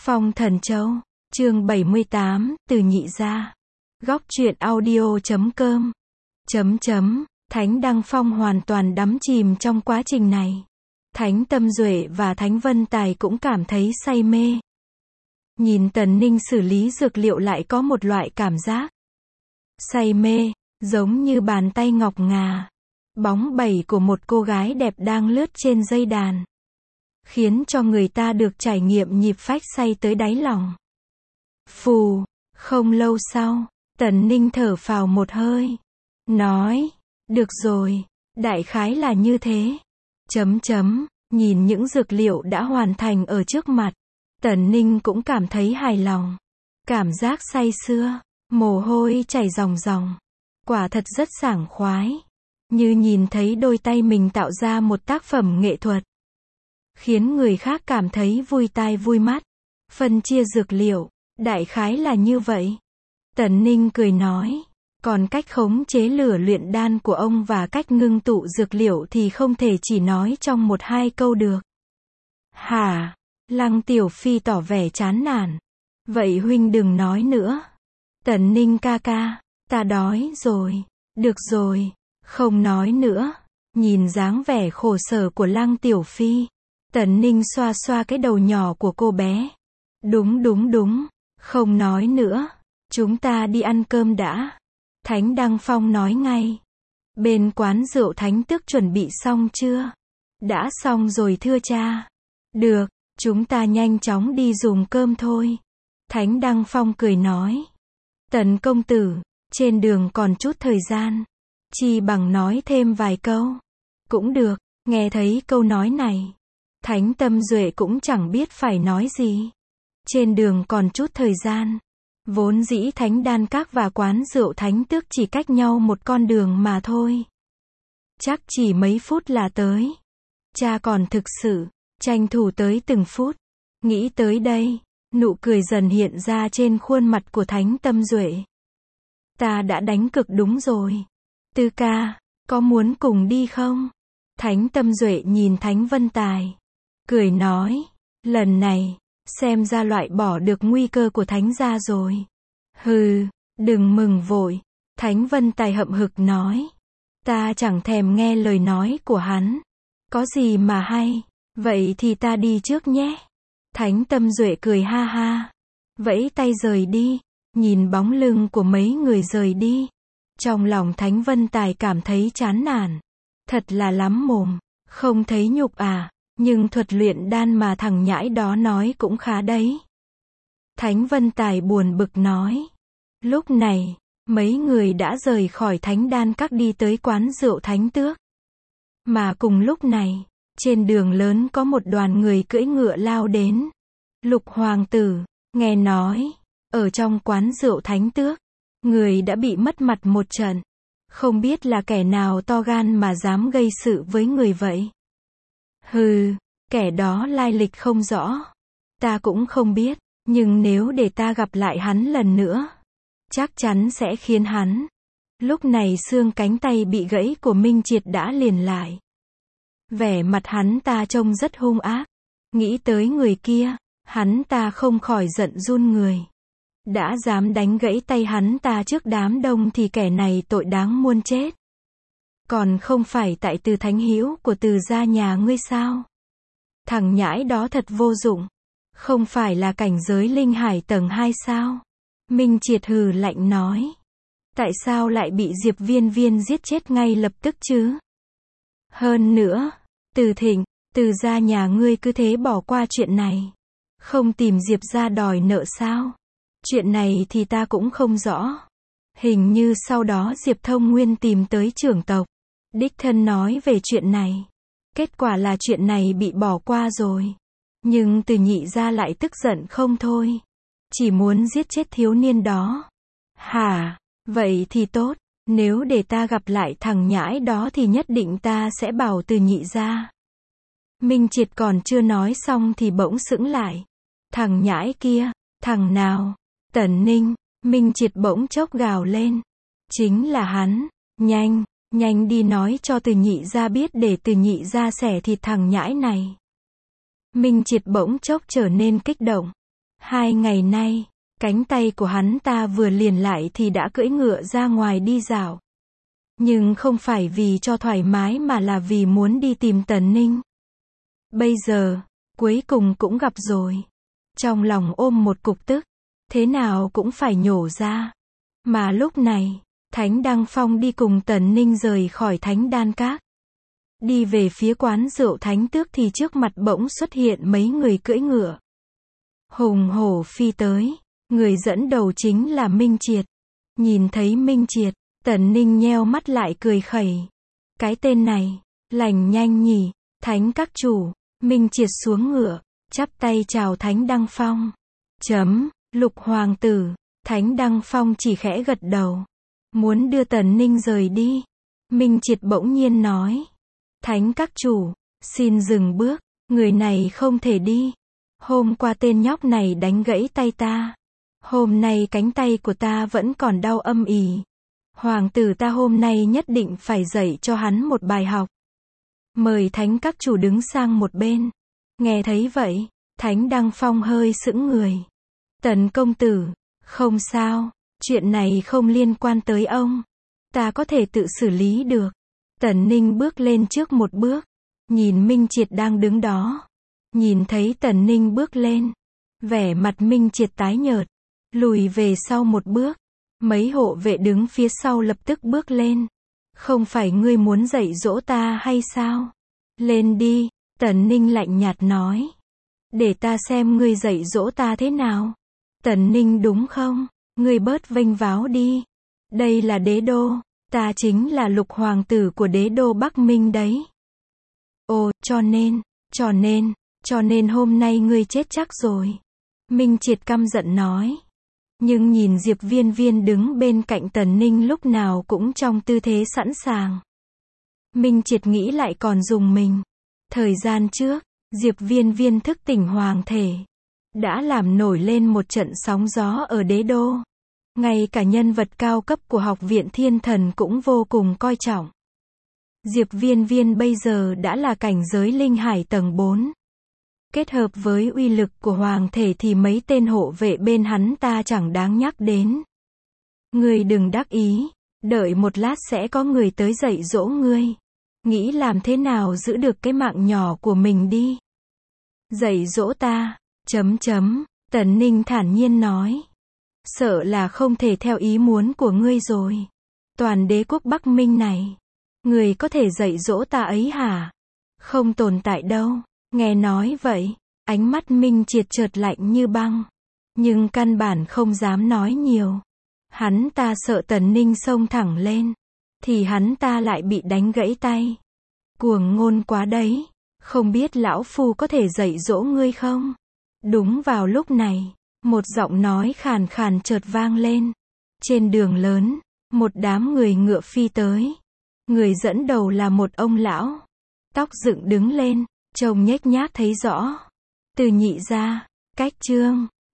Phong Thần Châu, chương 78, từ nhị gia. Góc truyện audio.com. Thánh Đăng Phong hoàn toàn đắm chìm trong quá trình này. Thánh Tâm Duệ và Thánh Vân Tài cũng cảm thấy say mê. Nhìn Tần Ninh xử lý dược liệu lại có một loại cảm giác say mê, giống như bàn tay ngọc ngà, bóng bẩy của một cô gái đẹp đang lướt trên dây đàn, khiến cho người ta được trải nghiệm nhịp phách say tới đáy lòng. Phù, không lâu sau, Tần Ninh thở phào một hơi, nói, được rồi, đại khái là như thế. Nhìn những dược liệu đã hoàn thành ở trước mặt, Tần Ninh cũng cảm thấy hài lòng. Cảm giác say sưa, mồ hôi chảy ròng ròng, quả thật rất sảng khoái, như nhìn thấy đôi tay mình tạo ra một tác phẩm nghệ thuật, khiến người khác cảm thấy vui tai vui mắt. Phân chia dược liệu, đại khái là như vậy. Tần Ninh cười nói, còn cách khống chế lửa luyện đan của ông và cách ngưng tụ dược liệu thì không thể chỉ nói trong một hai câu được. Hả? Lăng Tiểu Phi tỏ vẻ chán nản. Vậy huynh đừng nói nữa. Tần Ninh ca ca, ta đói rồi. Được rồi, không nói nữa. Nhìn dáng vẻ khổ sở của Lăng Tiểu Phi, Tần Ninh xoa xoa cái đầu nhỏ của cô bé. Đúng, không nói nữa. Chúng ta đi ăn cơm đã. Thánh Đăng Phong nói ngay. Bên quán rượu Thánh Tước chuẩn bị xong chưa? Đã xong rồi thưa cha. Được, chúng ta nhanh chóng đi dùng cơm thôi. Thánh Đăng Phong cười nói. Tần công tử, trên đường còn chút thời gian, chi bằng nói thêm vài câu. Cũng được, nghe thấy câu nói này, Thánh Tâm Duệ cũng chẳng biết phải nói gì. Trên đường còn chút thời gian. Vốn dĩ Thánh Đan Các và quán rượu Thánh Tước chỉ cách nhau một con đường mà thôi. Chắc chỉ mấy phút là tới. Cha còn thực sự tranh thủ tới từng phút. Nghĩ tới đây, nụ cười dần hiện ra trên khuôn mặt của Thánh Tâm Duệ. Ta đã đánh cực đúng rồi. Tư ca, có muốn cùng đi không? Thánh Tâm Duệ nhìn Thánh Vân Tài, cười nói, lần này, xem ra loại bỏ được nguy cơ của Thánh gia rồi. Hừ, đừng mừng vội. Thánh Vân Tài hậm hực nói. Ta chẳng thèm nghe lời nói của hắn. Có gì mà hay. Vậy thì ta đi trước nhé. Thánh Tâm Duệ cười ha ha, vẫy tay rời đi. Nhìn bóng lưng của mấy người rời đi, trong lòng Thánh Vân Tài cảm thấy chán nản. Thật là lắm mồm, không thấy nhục à, nhưng thuật luyện đan mà thằng nhãi đó nói cũng khá đấy. Thánh Vân Tài buồn bực nói. Lúc này, mấy người đã rời khỏi Thánh Đan Các đi tới quán rượu Thánh Tước. Mà cùng lúc này, trên đường lớn có một đoàn người cưỡi ngựa lao đến. Lục hoàng tử, nghe nói, ở trong quán rượu Thánh Tước, người đã bị mất mặt một trận. Không biết là kẻ nào to gan mà dám gây sự với người vậy. Hừ, kẻ đó lai lịch không rõ. Ta cũng không biết, nhưng nếu để ta gặp lại hắn lần nữa, chắc chắn sẽ khiến hắn. Lúc này xương cánh tay bị gãy của Minh Triệt đã liền lại. Vẻ mặt hắn ta trông rất hung ác. Nghĩ tới người kia, hắn ta không khỏi giận run người. Đã dám đánh gãy tay hắn ta trước đám đông thì kẻ này tội đáng muôn chết. Còn không phải tại Từ thánh hữu của Từ gia nhà ngươi sao? Thằng nhãi đó thật vô dụng. Không phải là cảnh giới linh hải tầng 2 sao? Minh Triệt hừ lạnh nói. Tại sao lại bị Diệp Viên Viên giết chết ngay lập tức chứ? Hơn nữa, Từ Thịnh, Từ gia nhà ngươi cứ thế bỏ qua chuyện này. Không tìm Diệp gia đòi nợ sao? Chuyện này thì ta cũng không rõ. Hình như sau đó Diệp Thông Nguyên tìm tới trưởng tộc, đích thân nói về chuyện này. Kết quả là chuyện này bị bỏ qua rồi. Nhưng Từ nhị gia lại tức giận không thôi. Chỉ muốn giết chết thiếu niên đó. Hả? Vậy thì tốt. Nếu để ta gặp lại thằng nhãi đó thì nhất định ta sẽ bảo Từ nhị gia. Minh Triệt còn chưa nói xong thì bỗng sững lại. Thằng nhãi kia, thằng nào? Tần Ninh, Minh Triệt bỗng chốc gào lên. Chính là hắn. Nhanh đi nói cho Từ nhị gia biết để Từ nhị gia xẻ thịt thằng nhãi này. Minh Triệt bỗng chốc trở nên kích động. 2 ngày nay, cánh tay của hắn ta vừa liền lại thì đã cưỡi ngựa ra ngoài đi dạo. Nhưng không phải vì cho thoải mái mà là vì muốn đi tìm Tần Ninh. Bây giờ, cuối cùng cũng gặp rồi. Trong lòng ôm một cục tức, thế nào cũng phải nhổ ra. Mà lúc này, Thánh Đăng Phong đi cùng Tần Ninh rời khỏi Thánh Đan Các. Đi về phía quán rượu Thánh Tước thì trước mặt bỗng xuất hiện mấy người cưỡi ngựa. Hùng hổ phi tới, người dẫn đầu chính là Minh Triệt. Nhìn thấy Minh Triệt, Tần Ninh nheo mắt lại cười khẩy. Cái tên này, lành nhanh nhỉ, Thánh Các chủ. Minh Triệt xuống ngựa, chắp tay chào Thánh Đăng Phong. Lục hoàng tử. Thánh Đăng Phong chỉ khẽ gật đầu. Muốn đưa Tần Ninh rời đi. Minh Triệt bỗng nhiên nói. Thánh Các chủ, xin dừng bước, người này không thể đi. Hôm qua tên nhóc này đánh gãy tay ta. Hôm nay cánh tay của ta vẫn còn đau âm ỉ. Hoàng tử ta hôm nay nhất định phải dạy cho hắn một bài học. Mời Thánh Các chủ đứng sang một bên. Nghe thấy vậy, Thánh Đăng Phong hơi sững người. Tần công tử, không sao, chuyện này không liên quan tới ông. Ta có thể tự xử lý được. Tần Ninh bước lên trước một bước, nhìn Minh Triệt đang đứng đó. Nhìn thấy Tần Ninh bước lên, vẻ mặt Minh Triệt tái nhợt, lùi về sau một bước. Mấy hộ vệ đứng phía sau lập tức bước lên. Không phải ngươi muốn dạy dỗ ta hay sao? Lên đi, Tần Ninh lạnh nhạt nói. Để ta xem ngươi dạy dỗ ta thế nào. Tần Ninh đúng không? Ngươi bớt vênh váo đi. Đây là đế đô, ta chính là lục hoàng tử của đế đô Bắc Minh đấy. Ồ, cho nên hôm nay ngươi chết chắc rồi. Minh Triệt căm giận nói. Nhưng nhìn Diệp Viên Viên đứng bên cạnh Tần Ninh lúc nào cũng trong tư thế sẵn sàng. Minh Triệt nghĩ lại còn dùng mình. Thời gian trước, Diệp Viên Viên thức tỉnh hoàng thể. Đã làm nổi lên một trận sóng gió ở đế đô. Ngay cả nhân vật cao cấp của Học viện Thiên Thần cũng vô cùng coi trọng. Diệp Viên Viên bây giờ đã là cảnh giới linh hải tầng 4. Kết hợp với uy lực của hoàng thể thì mấy tên hộ vệ bên hắn ta chẳng đáng nhắc đến. Ngươi đừng đắc ý, đợi một lát sẽ có người tới dạy dỗ ngươi. Nghĩ làm thế nào giữ được cái mạng nhỏ của mình đi. Dạy dỗ ta, Tần Ninh thản nhiên nói. Sợ là không thể theo ý muốn của ngươi rồi. Toàn đế quốc Bắc Minh này, ngươi có thể dạy dỗ ta ấy hả? Không tồn tại đâu. Nghe nói vậy, ánh mắt Minh Triệt chợt lạnh như băng. Nhưng căn bản không dám nói nhiều. Hắn ta sợ Tần Ninh xông thẳng lên. Thì hắn ta lại bị đánh gãy tay. Cuồng ngôn quá đấy. Không biết lão phu có thể dạy dỗ ngươi không? Đúng vào lúc này, một giọng nói khàn khàn chợt vang lên. Trên đường lớn, một đám người ngựa phi tới. Người dẫn đầu là một ông lão. Tóc dựng đứng lên, trông nhếch nhác thấy rõ. Từ Nhị gia, Cách Chương.